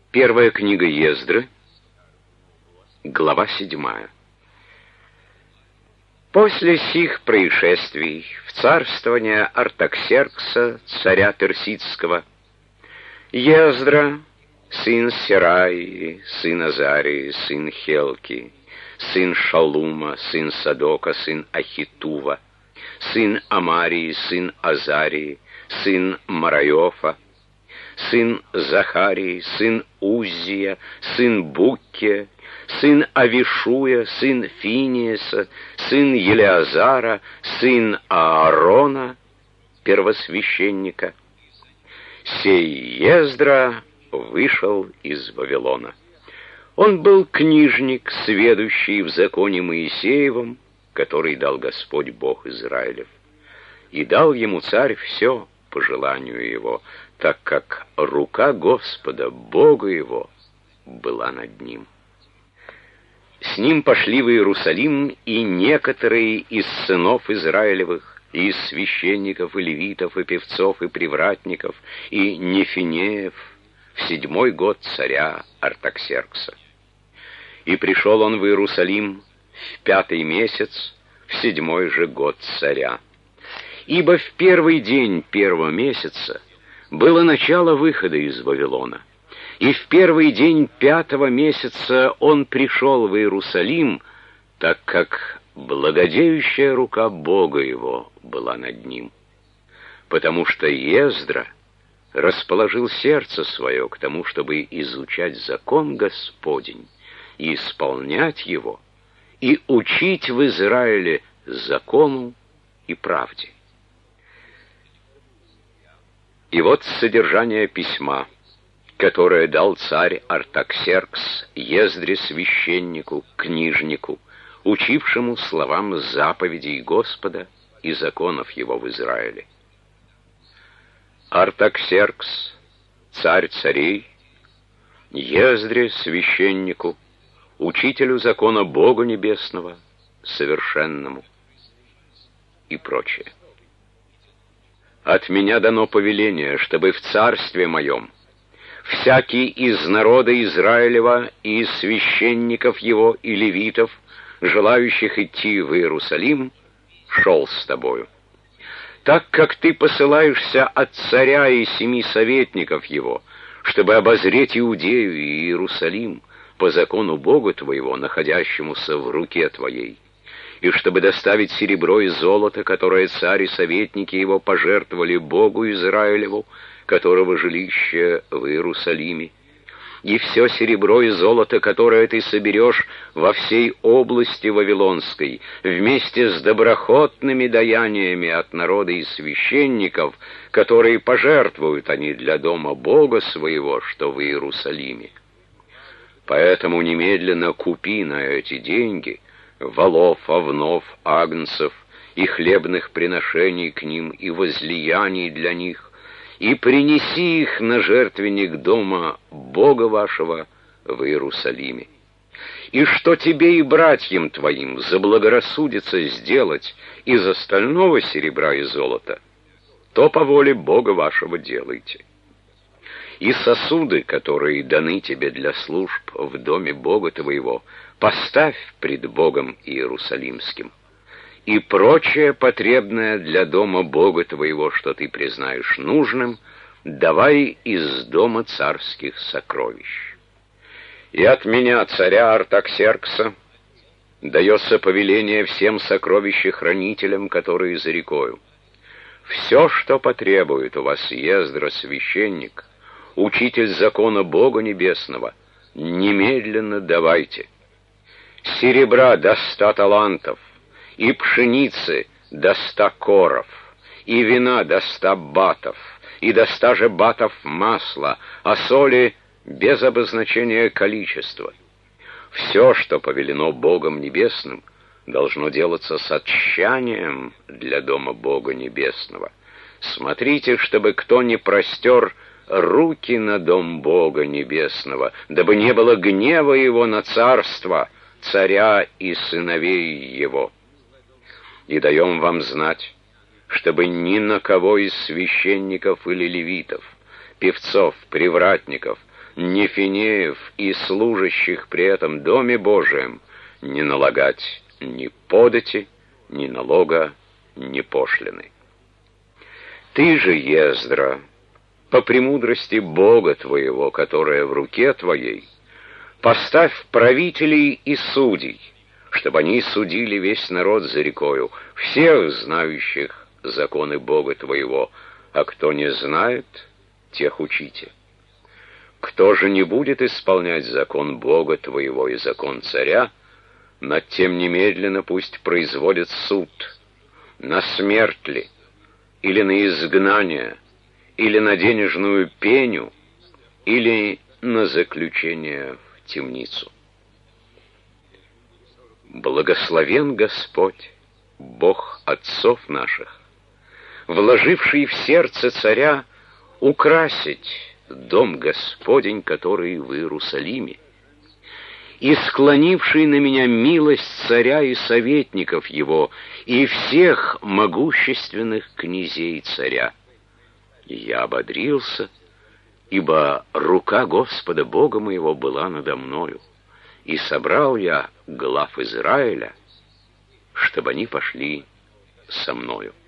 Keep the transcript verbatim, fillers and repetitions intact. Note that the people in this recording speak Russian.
Первая книга Ездры, глава седьмая. После сих происшествий в царствование Артаксеркса, царя Персидского, Ездра, сын Сераи, сын Азарии, сын Хелки, сын Шалума, сын Садока, сын Ахитува, сын Амарии, сын Азарии, сын Марайофа, сын Захарии, сын Уззия, сын Буккия, сын Авишуя, сын Финиеса, сын Елеазара, сын Аарона, первосвященника. Сей Ездра вышел из Вавилона. Он был книжник, сведущий в законе Моисеевом, который дал Господь Бог Израилев. И дал ему царь все по желанию его, так как рука Господа, Бога его, была над ним. С ним пошли в Иерусалим и некоторые из сынов Израилевых, и из священников, и левитов, и певцов, и привратников, и нефинеев, в седьмой год царя Артаксеркса. И пришел он в Иерусалим в пятый месяц, в седьмой же год царя. Ибо в первый день первого месяца было начало выхода из Вавилона, и в первый день пятого месяца он пришел в Иерусалим, так как благодеющая рука Бога его была над ним, потому что Ездра расположил сердце свое к тому, чтобы изучать закон Господень и исполнять его, и учить в Израиле закону и правде. И вот содержание письма, которое дал царь Артаксеркс Ездре священнику, книжнику, учившему словам заповедей Господа и законов его в Израиле. Артаксеркс, царь царей, Ездре священнику, учителю закона Богу Небесного, совершенному, и прочее. От меня дано повеление, чтобы в царстве моем всякий из народа Израилева и из священников его и левитов, желающих идти в Иерусалим, шел с тобою. Так как ты посылаешься от царя и семи советников его, чтобы обозреть Иудею и Иерусалим по закону Бога твоего, находящемуся в руке твоей, и чтобы доставить серебро и золото, которое царь и советники его пожертвовали Богу Израилеву, которого жилище в Иерусалиме, и все серебро и золото, которое ты соберешь во всей области Вавилонской, вместе с доброхотными даяниями от народа и священников, которые пожертвуют они для дома Бога своего, что в Иерусалиме. Поэтому немедленно купи на эти деньги волов, овнов, агнцев и хлебных приношений к ним и возлияний для них, и принеси их на жертвенник дома Бога вашего в Иерусалиме. И что тебе и братьям твоим заблагорассудится сделать из остального серебра и золота, то по воле Бога вашего делайте. И сосуды, которые даны тебе для служб в доме Бога твоего, поставь пред Богом Иерусалимским. И прочее потребное для дома Бога твоего, что ты признаешь нужным, давай из дома царских сокровищ. И от меня, царя Артаксеркса, дается повеление всем сокровищехранителям, которые за рекою. Все, что потребует у вас Ездра священник, учитель закона Бога Небесного, немедленно давайте. Серебра до ста талантов, и пшеницы до ста коров, и вина до ста батов, и до ста же батов масла, а соли без обозначения количества. Все, что повелено Богом Небесным, должно делаться с отчаянием для дома Бога Небесного. Смотрите, чтобы кто не простер руки на дом Бога Небесного, дабы не было гнева его на царство, царя и сыновей его. И даем вам знать, чтобы ни на кого из священников или левитов, певцов, привратников, нефинеев и служащих при этом доме Божием не налагать ни подати, ни налога, ни пошлины. Ты же, Ездра, по премудрости Бога твоего, которая в руке твоей, поставь правителей и судей, чтобы они судили весь народ за рекою, всех знающих законы Бога твоего, а кто не знает, тех учите. Кто же не будет исполнять закон Бога твоего и закон царя, над тем немедленно пусть производит суд, на смерть ли, или на изгнание, или на денежную пеню, или на заключение в темницу. Благословен Господь, Бог отцов наших, вложивший в сердце царя украсить дом Господень, который в Иерусалиме, и склонивший на меня милость царя и советников его, и всех могущественных князей царя. И я ободрился, ибо рука Господа Бога моего была надо мною, и собрал я глав Израиля, чтобы они пошли со мною.